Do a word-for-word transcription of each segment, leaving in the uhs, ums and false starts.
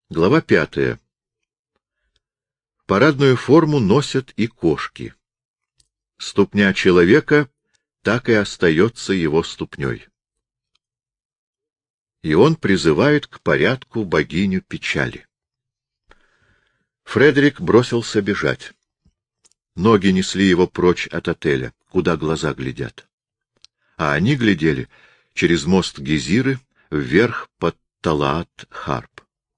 Глава пятая. Парадную форму носят и кошки. Ступня человека так и остается его ступней. И он призывает к порядку богиню печали. Фредерик бросился бежать. Ноги несли его прочь от отеля, куда глаза глядят. А они глядели через мост Гезиры вверх под Талаат-Харп.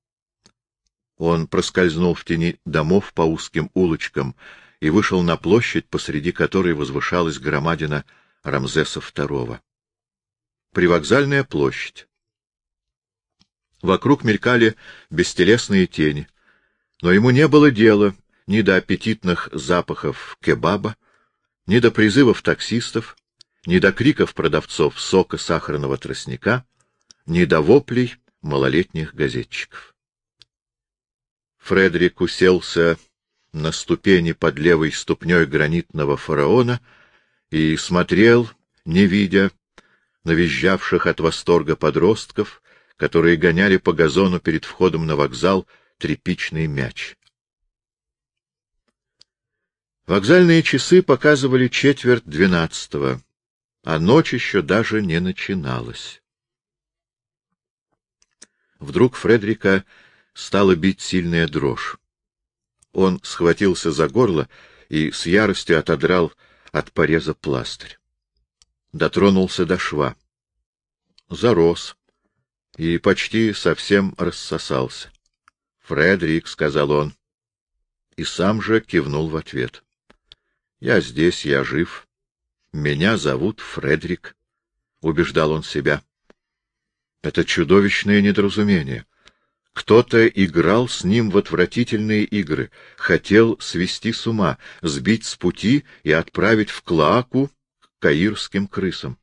Он проскользнул в тени домов по узким улочкам и вышел на площадь, посреди которой возвышалась громадина Рамзеса второго. Привокзальная площадь. Вокруг мелькали бестелесные тени, но ему не было дела ни до аппетитных запахов кебаба, ни до призывов таксистов, ни до криков продавцов сока сахарного тростника, ни до воплей малолетних газетчиков. Фредерик уселся на ступени под левой ступней гранитного фараона и смотрел, не видя, на визжавших от восторга подростков, которые гоняли по газону перед входом на вокзал тряпичный мяч. Вокзальные часы показывали четверть двенадцатого, а ночь еще даже не начиналась. Вдруг Фредерика стала бить сильная дрожь. Он схватился за горло и с яростью отодрал от пореза пластырь. Дотронулся до шва. Зарос и почти совсем рассосался. — Фредерик, — сказал он, и сам же кивнул в ответ. — Я здесь, я жив. Меня зовут Фредерик, — убеждал он себя. Это чудовищное недоразумение. Кто-то играл с ним в отвратительные игры, хотел свести с ума, сбить с пути и отправить в клоаку к каирским крысам.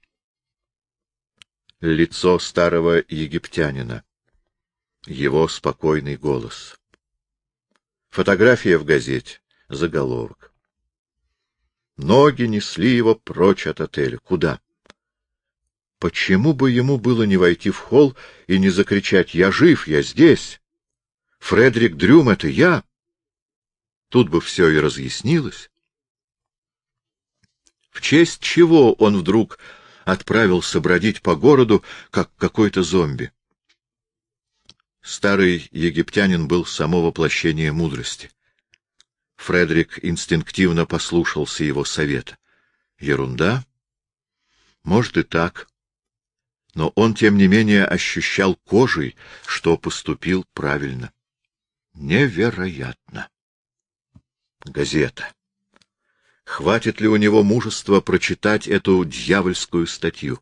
Лицо старого египтянина. Его спокойный голос. Фотография в газете, заголовок. Ноги несли его прочь от отеля. Куда? Почему бы ему было не войти в холл и не закричать: «Я жив, я здесь! Фредерик Дрюм — это я!» Тут бы все и разъяснилось. В честь чего он вдруг отправился бродить по городу, как какой-то зомби? Старый египтянин был само воплощение мудрости. Фредерик инстинктивно послушался его совета. Ерунда? Может и так. Но он, тем не менее, ощущал кожей, что поступил правильно. Невероятно. Газета. Хватит ли у него мужества прочитать эту дьявольскую статью?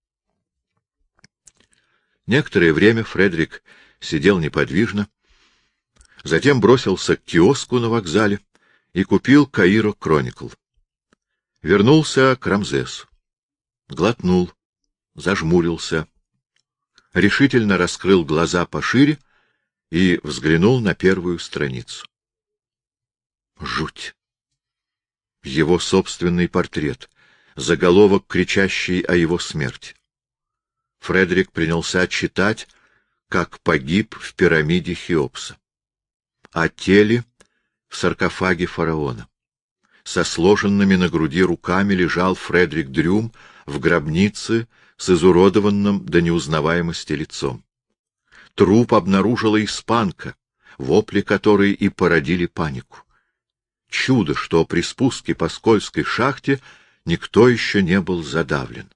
Некоторое время Фредерик сидел неподвижно, затем бросился к киоску на вокзале и купил «Каиро Кроникл». Вернулся к Рамзесу. Глотнул, зажмурился, решительно раскрыл глаза пошире и взглянул на первую страницу. Жуть! Его собственный портрет, заголовок, кричащий о его смерти. Фредерик принялся читать, как погиб в пирамиде Хеопса. О теле в саркофаге фараона. Со сложенными на груди руками лежал Фредерик Дрюм в гробнице с изуродованным до неузнаваемости лицом. Труп обнаружила испанка, вопли которой и породили панику. Чудо, что при спуске по скользкой шахте никто еще не был задавлен.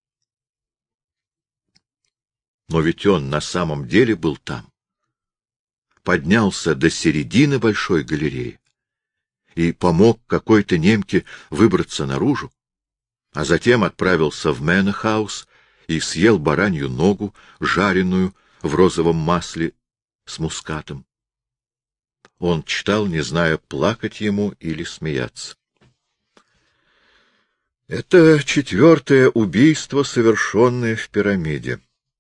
Но ведь он на самом деле был там. Поднялся до середины большой галереи и помог какой-то немке выбраться наружу, а затем отправился в Мэннехаус и съел баранью ногу, жареную в розовом масле с мускатом. Он читал, не зная, плакать ему или смеяться. Это четвертое убийство, совершенное в пирамиде.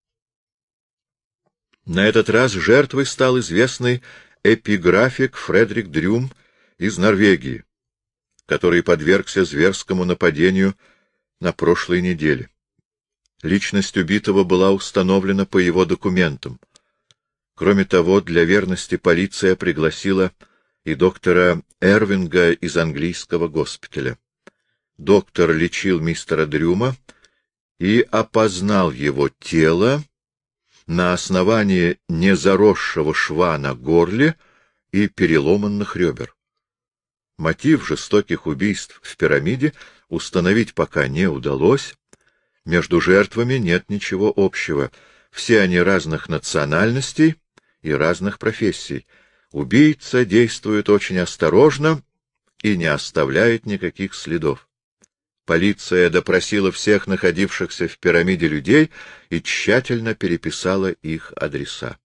На этот раз жертвой стал известный эпиграфик Фредерик Дрюм из Норвегии, который подвергся зверскому нападению на прошлой неделе. Личность убитого была установлена по его документам. Кроме того, для верности полиция пригласила и доктора Эрвинга из английского госпиталя. Доктор лечил мистера Дрюма и опознал его тело на основании незаросшего шва на горле и переломанных ребер. Мотив жестоких убийств в пирамиде установить пока не удалось. Между жертвами нет ничего общего. Все они разных национальностей и разных профессий. Убийца действует очень осторожно и не оставляет никаких следов. Полиция допросила всех находившихся в пирамиде людей и тщательно переписала их адреса.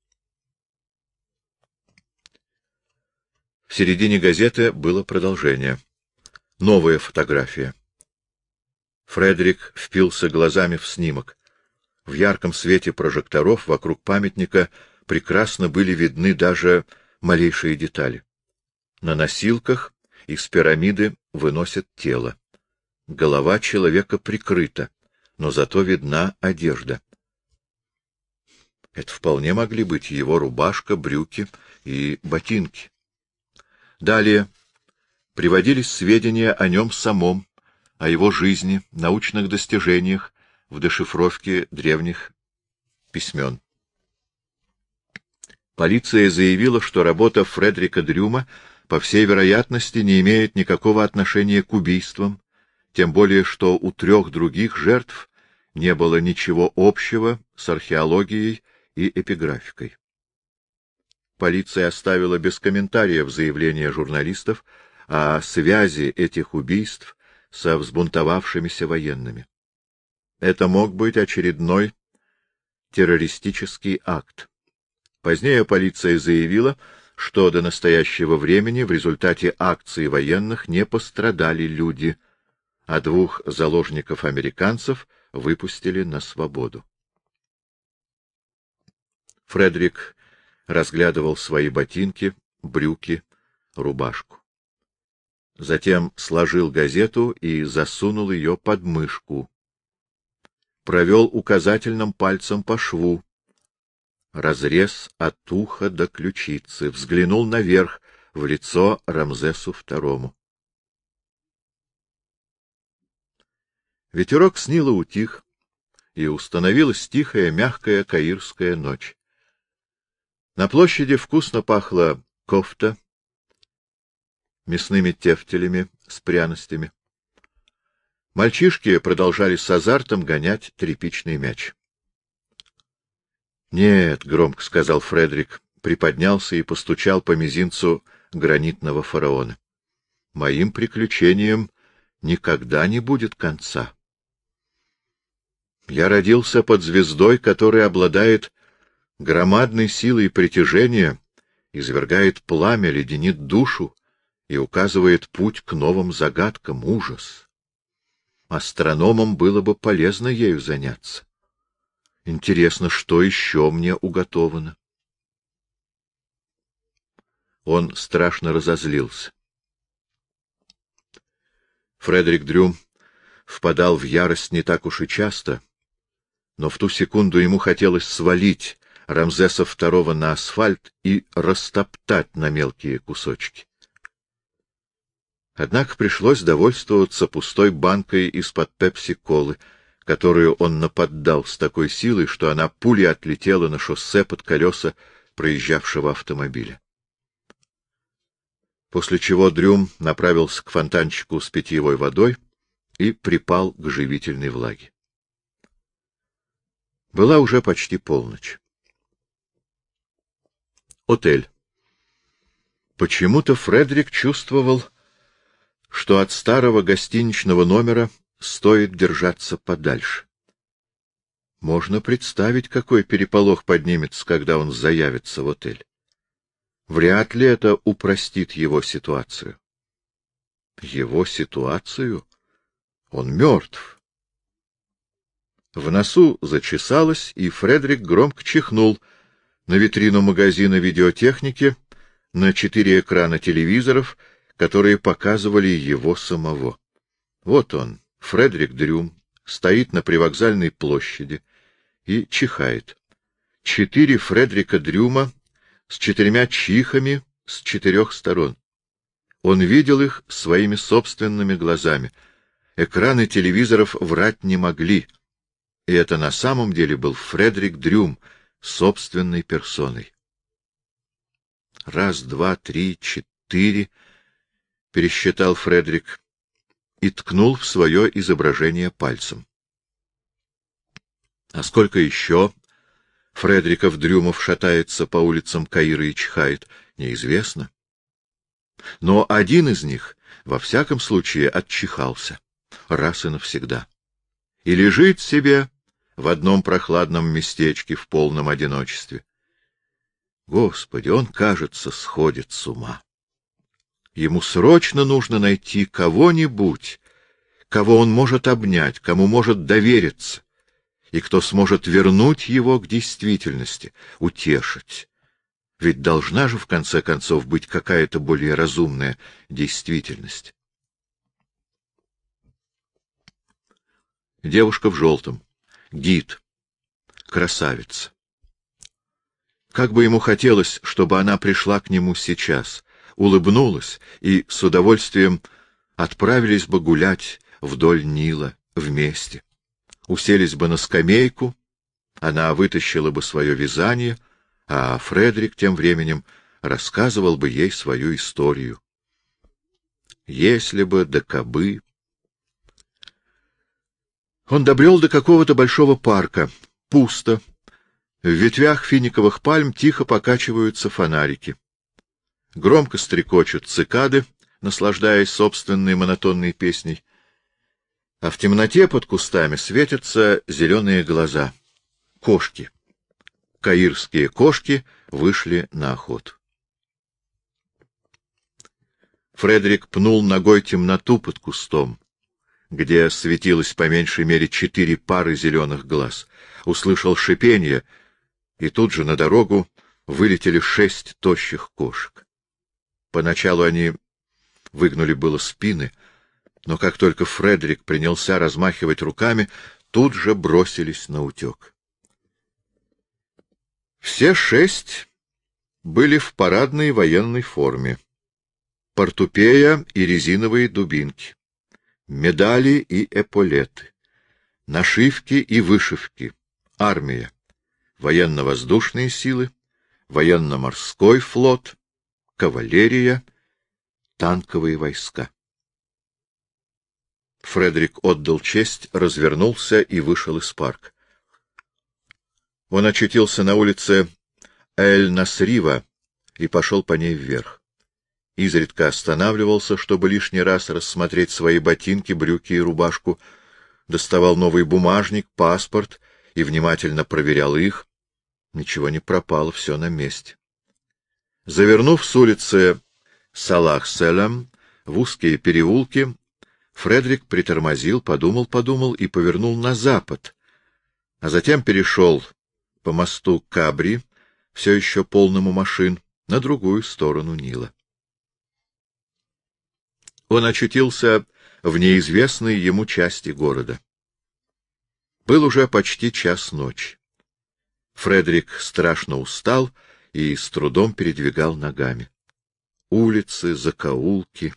В середине газеты было продолжение. Новая фотография. Фредерик впился глазами в снимок. В ярком свете прожекторов вокруг памятника прекрасно были видны даже малейшие детали. На носилках из пирамиды выносят тело. Голова человека прикрыта, но зато видна одежда. Это вполне могли быть его рубашка, брюки и ботинки. Далее приводились сведения о нем самом, о его жизни, научных достижениях в дешифровке древних письмен. Полиция заявила, что работа Фредерика Дрюма, по всей вероятности, не имеет никакого отношения к убийствам, тем более что у трех других жертв не было ничего общего с археологией и эпиграфикой. Полиция оставила без комментариев заявление журналистов о связи этих убийств со взбунтовавшимися военными. Это мог быть очередной террористический акт. Позднее полиция заявила, что до настоящего времени в результате акций военных не пострадали люди, а двух заложников-американцев выпустили на свободу. Фредерик разглядывал свои ботинки, брюки, рубашку. Затем сложил газету и засунул ее под мышку. Провел указательным пальцем по шву. Разрез от уха до ключицы. Взглянул наверх, в лицо Рамзесу второму. Ветерок с Нила утих, и установилась тихая, мягкая каирская ночь. На площади вкусно пахло кофта, мясными тефтелями с пряностями. Мальчишки продолжали с азартом гонять тряпичный мяч. — Нет, — громко сказал Фредерик, приподнялся и постучал по мизинцу гранитного фараона. — Моим приключениям никогда не будет конца. Я родился под звездой, которая обладает громадной силой притяжения, извергает пламя, леденит душу и указывает путь к новым загадкам. Ужас! Астрономам было бы полезно ею заняться. Интересно, что еще мне уготовано? Он страшно разозлился. Фредерик Дрюм впадал в ярость не так уж и часто, но в ту секунду ему хотелось свалить Рамзеса второго на асфальт и растоптать на мелкие кусочки. Однако пришлось довольствоваться пустой банкой из-под пепси-колы, которую он наподдал с такой силой, что она пулей отлетела на шоссе под колеса проезжавшего автомобиля. После чего Дрюм направился к фонтанчику с питьевой водой и припал к живительной влаге. Была уже почти полночь. Отель. Почему-то Фредерик чувствовал, что от старого гостиничного номера стоит держаться подальше. Можно представить, какой переполох поднимется, когда он заявится в отель. Вряд ли это упростит его ситуацию. Его ситуацию? Он мертв. В носу зачесалось, и Фредерик громко чихнул на витрину магазина видеотехники, на четыре экрана телевизоров, которые показывали его самого. Вот он, Фредерик Дрюм, стоит на привокзальной площади и чихает. Четыре Фредерика Дрюма с четырьмя чихами с четырех сторон. Он видел их своими собственными глазами. Экраны телевизоров врать не могли. И это на самом деле был Фредерик Дрюм собственной персоной. Раз, два, три, четыре, — пересчитал Фредерик и ткнул в свое изображение пальцем. А сколько еще Фредериков Дрюмов шатается по улицам Каира и чихает, неизвестно. Но один из них, во всяком случае, отчихался, раз и навсегда, и лежит себе в одном прохладном местечке в полном одиночестве. Господи, он, кажется, сходит с ума. Ему срочно нужно найти кого-нибудь, кого он может обнять, кому может довериться, и кто сможет вернуть его к действительности, утешить. Ведь должна же, в конце концов, быть какая-то более разумная действительность. Девушка в желтом. Гид. Красавица. Как бы ему хотелось, чтобы она пришла к нему сейчас, улыбнулась и с удовольствием отправились бы гулять вдоль Нила вместе. Уселись бы на скамейку, она вытащила бы свое вязание, а Фредерик тем временем рассказывал бы ей свою историю. Если бы да кабы. Он добрел до какого-то большого парка. Пусто. В ветвях финиковых пальм тихо покачиваются фонарики. Громко стрекочут цикады, наслаждаясь собственной монотонной песней. А в темноте под кустами светятся зеленые глаза. Кошки. Каирские кошки вышли на охоту. Фредерик пнул ногой темноту под кустом, где светилось по меньшей мере четыре пары зеленых глаз. Услышал шипенье, и тут же на дорогу вылетели шесть тощих кошек. Поначалу они выгнули было спины, но как только Фредерик принялся размахивать руками, тут же бросились наутек. Все шесть были в парадной военной форме. Портупея и резиновые дубинки, медали и эполеты, нашивки и вышивки, армия, военно-воздушные силы, военно-морской флот, кавалерия, танковые войска. Фредерик отдал честь, развернулся и вышел из парка. Он очутился на улице Эль-Насрива и пошел по ней вверх. Изредка останавливался, чтобы лишний раз рассмотреть свои ботинки, брюки и рубашку, доставал новый бумажник, паспорт и внимательно проверял их. Ничего не пропало, все на месте. Завернув с улицы Салах-Селам в узкие переулки, Фредерик притормозил, подумал-подумал и повернул на запад, а затем перешел по мосту Кабри, все еще полному машин, на другую сторону Нила. Он очутился в неизвестной ему части города. Был уже почти час ночи. Фредерик страшно устал и с трудом передвигал ногами. Улицы, закоулки.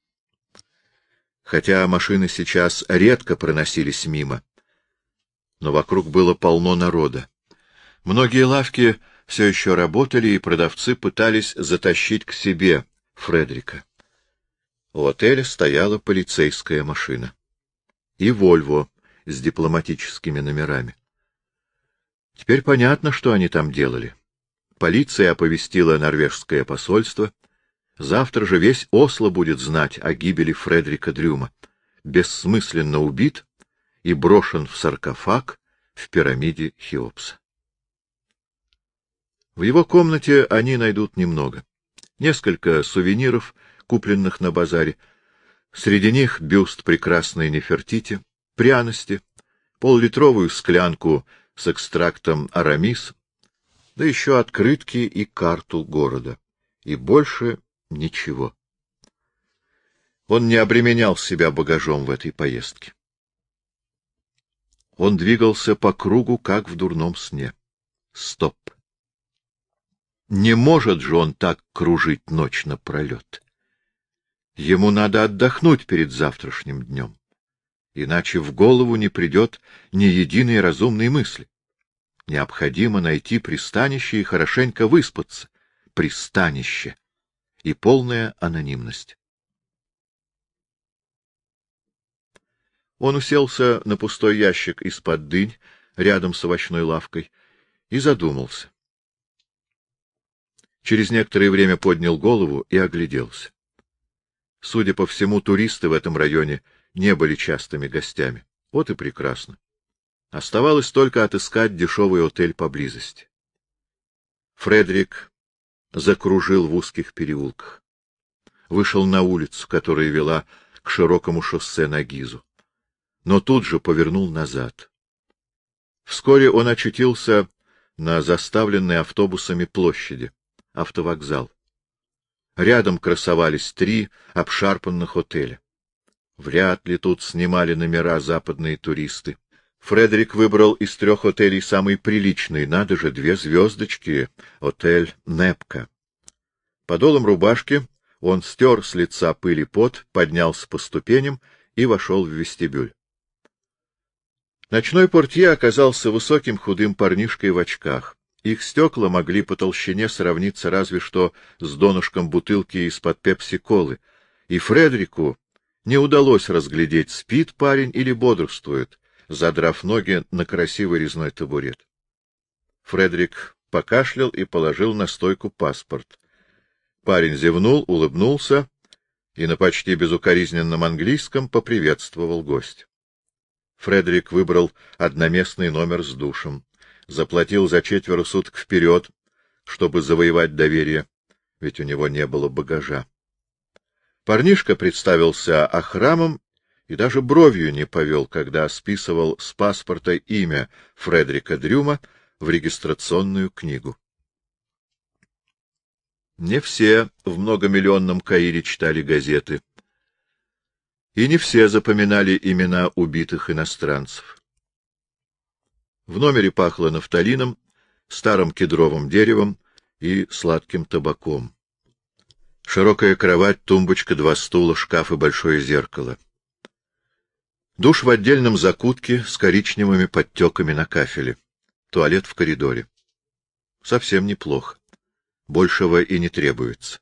Хотя машины сейчас редко проносились мимо, но вокруг было полно народа. Многие лавки все еще работали, и продавцы пытались затащить к себе Фредерика. У отеля стояла полицейская машина. И «Вольво» с дипломатическими номерами. Теперь понятно, что они там делали. Полиция оповестила норвежское посольство. Завтра же весь Осло будет знать о гибели Фредерика Дрюма. Бессмысленно убит и брошен в саркофаг в пирамиде Хеопса. В его комнате они найдут немного. Несколько сувениров, купленных на базаре. Среди них бюст прекрасной Нефертити, пряности, поллитровую склянку с экстрактом арамис, да еще открытки и карту города. И больше ничего. Он не обременял себя багажом в этой поездке. Он двигался по кругу, как в дурном сне. Стоп. Не может же он так кружить ночь напролет. Ему надо отдохнуть перед завтрашним днем, иначе в голову не придет ни единой разумной мысли. Необходимо найти пристанище и хорошенько выспаться. Пристанище и полная анонимность. Он уселся на пустой ящик из-под дынь рядом с овощной лавкой и задумался. Через некоторое время поднял голову и огляделся. Судя по всему, туристы в этом районе не были частыми гостями. Вот и прекрасно. Оставалось только отыскать дешевый отель поблизости. Фредерик закружил в узких переулках. Вышел на улицу, которая вела к широкому шоссе на Гизу. Но тут же повернул назад. Вскоре он очутился на заставленной автобусами площади, автовокзал. Рядом красовались три обшарпанных отеля. Вряд ли тут снимали номера западные туристы. Фредерик выбрал из трех отелей самый приличный, надо же, две звездочки, отель Непка. Подолом рубашки он стер с лица пыль и пот, поднялся по ступеням и вошел в вестибюль. Ночной портье оказался высоким худым парнишкой в очках. Их стекла могли по толщине сравниться разве что с донышком бутылки из-под пепси-колы, и Фредерику не удалось разглядеть, спит парень или бодрствует, задрав ноги на красивый резной табурет. Фредерик покашлял и положил на стойку паспорт. Парень зевнул, улыбнулся и на почти безукоризненном английском поприветствовал гостя. Фредерик выбрал одноместный номер с душем, заплатил за четверо суток вперед, чтобы завоевать доверие, ведь у него не было багажа. Парнишка представился Ахрамом и даже бровью не повел, когда списывал с паспорта имя Фредерика Дрюма в регистрационную книгу. Не все в многомиллионном Каире читали газеты, и не все запоминали имена убитых иностранцев. В номере пахло нафталином, старым кедровым деревом и сладким табаком. Широкая кровать, тумбочка, два стула, шкаф и большое зеркало. Душ в отдельном закутке с коричневыми подтеками на кафеле. Туалет в коридоре. Совсем неплохо. Большего и не требуется.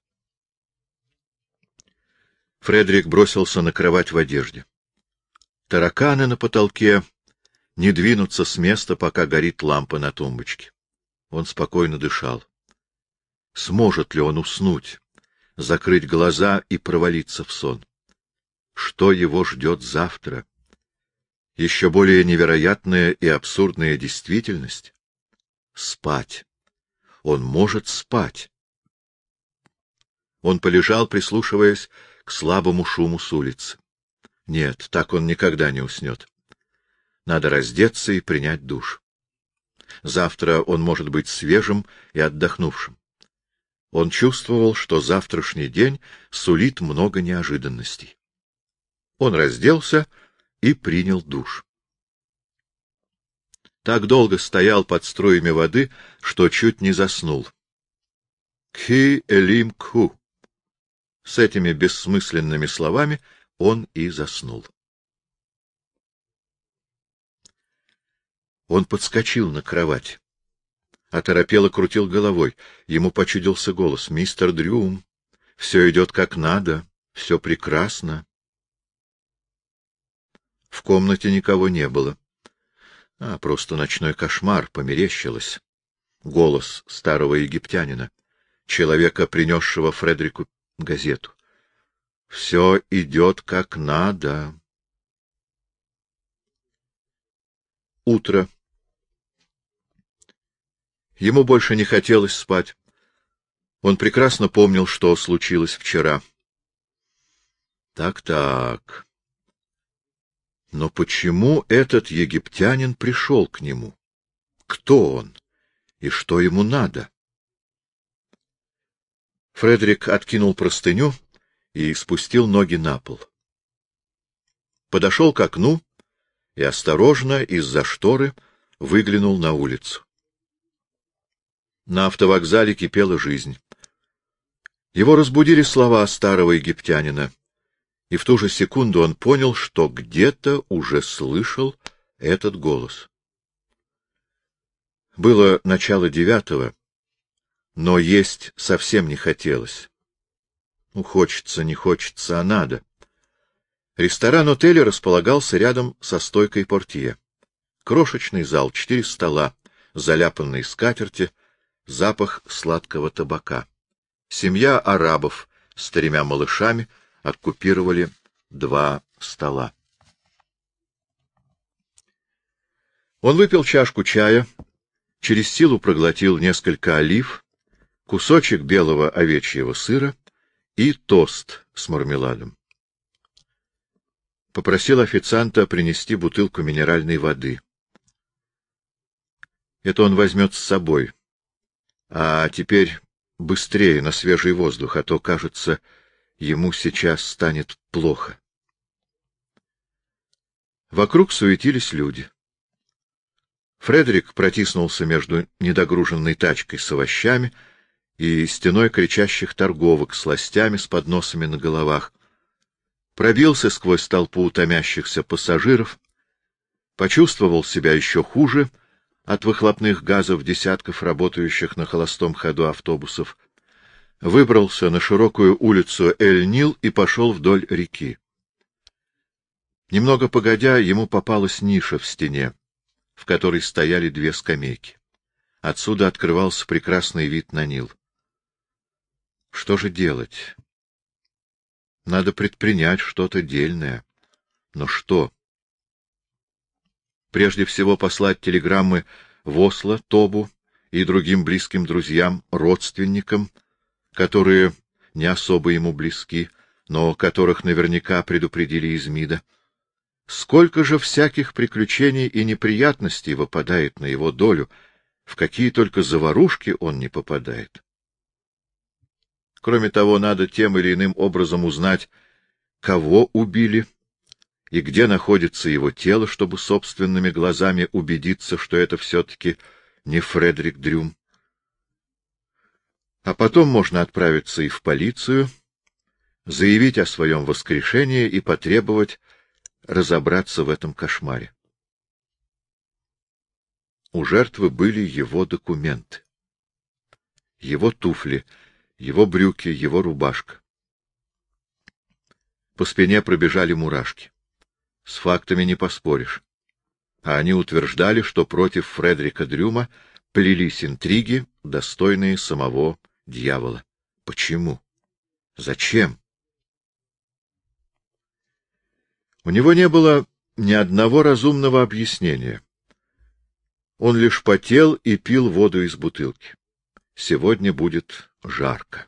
Фредерик бросился на кровать в одежде. Тараканы на потолке не двинутся с места, пока горит лампа на тумбочке. Он спокойно дышал. Сможет ли он уснуть, закрыть глаза и провалиться в сон? Что его ждет завтра? Еще более невероятная и абсурдная действительность? Спать. Он может спать. Он полежал, прислушиваясь к слабому шуму с улицы. Нет, так он никогда не уснет. Надо раздеться и принять душ. Завтра он может быть свежим и отдохнувшим. Он чувствовал, что завтрашний день сулит много неожиданностей. Он разделся и принял душ. Так долго стоял под струями воды, что чуть не заснул. Кхи элим кху. С этими бессмысленными словами он и заснул. Он подскочил на кровать. Оторопело крутил головой. Ему почудился голос. — Мистер Дрюм, все идет как надо, все прекрасно. В комнате никого не было. А, просто ночной кошмар, померещилось. Голос старого египтянина, человека, принесшего Фредерику газету. — Все идет как надо. Утро. Ему больше не хотелось спать. Он прекрасно помнил, что случилось вчера. Так-так. Но почему этот египтянин пришел к нему? Кто он? И что ему надо? Фредерик откинул простыню и спустил ноги на пол. Подошел к окну и осторожно из-за шторы выглянул на улицу. На автовокзале кипела жизнь. Его разбудили слова старого египтянина, и в ту же секунду он понял, что где-то уже слышал этот голос. Было начало девятого, но есть совсем не хотелось. Ну, хочется, не хочется, а надо. Ресторан отеля располагался рядом со стойкой портье. Крошечный зал, четыре стола, заляпанные скатерти, запах сладкого табака. Семья арабов с тремя малышами оккупировали два стола. Он выпил чашку чая, через силу проглотил несколько олив, кусочек белого овечьего сыра и тост с мармеладом. Попросил официанта принести бутылку минеральной воды. Это он возьмет с собой. А теперь быстрее на свежий воздух, а то, кажется, ему сейчас станет плохо. Вокруг суетились люди. Фредерик протиснулся между недогруженной тачкой с овощами и стеной кричащих торговок с сластями с подносами на головах, пробился сквозь толпу томящихся пассажиров, почувствовал себя еще хуже от выхлопных газов десятков работающих на холостом ходу автобусов, выбрался на широкую улицу Эль-Нил и пошел вдоль реки. Немного погодя, ему попалась ниша в стене, в которой стояли две скамейки. Отсюда открывался прекрасный вид на Нил. Что же делать? Надо предпринять что-то дельное. Но что? Прежде всего послать телеграммы в Осло, Тобу и другим близким друзьям, родственникам, которые не особо ему близки, но которых наверняка предупредили из МИДа. Сколько же всяких приключений и неприятностей выпадает на его долю, в какие только заварушки он не попадает. Кроме того, надо тем или иным образом узнать, кого убили и где находится его тело, чтобы собственными глазами убедиться, что это все-таки не Фредерик Дрюм. А потом можно отправиться и в полицию, заявить о своем воскрешении и потребовать разобраться в этом кошмаре. У жертвы были его документы, его туфли, его брюки, его рубашка. По спине пробежали мурашки. С фактами не поспоришь. А они утверждали, что против Фредерика Дрюма плелись интриги, достойные самого дьявола. Почему? Зачем? У него не было ни одного разумного объяснения. Он лишь потел и пил воду из бутылки. Сегодня будет жарко.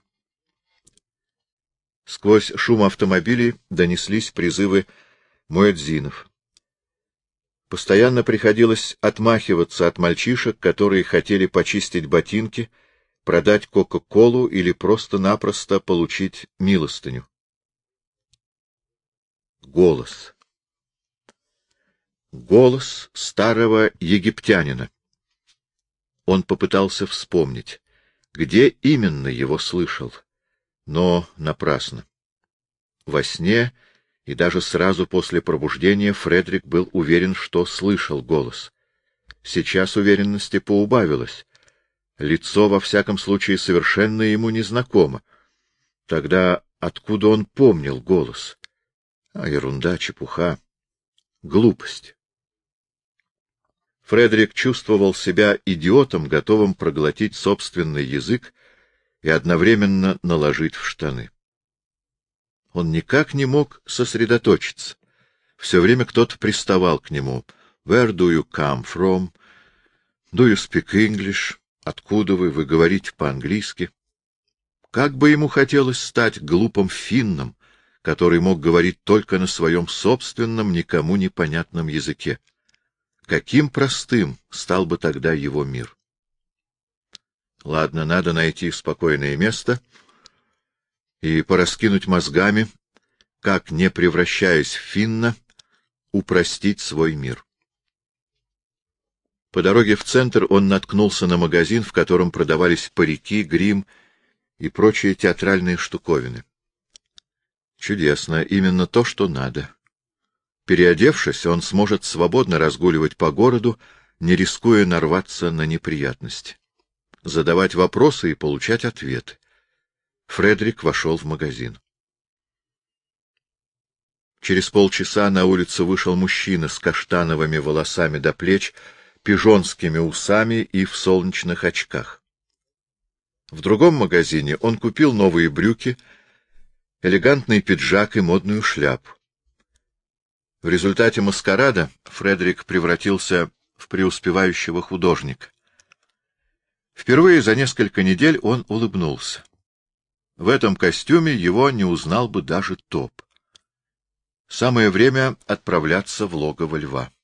Сквозь шум автомобилей донеслись призывы муэдзинов. Постоянно приходилось отмахиваться от мальчишек, которые хотели почистить ботинки, продать кока-колу или просто-напросто получить милостыню. Голос. Голос старого египтянина. Он попытался вспомнить, где именно его слышал, но напрасно. Во сне и даже сразу после пробуждения Фредерик был уверен, что слышал голос. Сейчас уверенности поубавилось. Лицо, во всяком случае, совершенно ему незнакомо. Тогда откуда он помнил голос? А ерунда, чепуха, глупость. Фредерик чувствовал себя идиотом, готовым проглотить собственный язык и одновременно наложить в штаны. Он никак не мог сосредоточиться. Все время кто-то приставал к нему. Where do you come from? Do you speak English? Откуда вы? Вы говорите по-английски? Как бы ему хотелось стать глупым финном, который мог говорить только на своем собственном, никому непонятном языке. Каким простым стал бы тогда его мир? Ладно, надо найти спокойное место и пораскинуть мозгами, как, не превращаясь в финна, упростить свой мир. По дороге в центр он наткнулся на магазин, в котором продавались парики, грим и прочие театральные штуковины. Чудесно, именно то, что надо. Переодевшись, он сможет свободно разгуливать по городу, не рискуя нарваться на неприятности. Задавать вопросы и получать ответы. Фредерик вошел в магазин. Через полчаса на улицу вышел мужчина с каштановыми волосами до плеч, пижонскими усами и в солнечных очках. В другом магазине он купил новые брюки, элегантный пиджак и модную шляпу. В результате маскарада Фредерик превратился в преуспевающего художника. Впервые за несколько недель он улыбнулся. В этом костюме его не узнал бы даже Топ. Самое время отправляться в логово льва.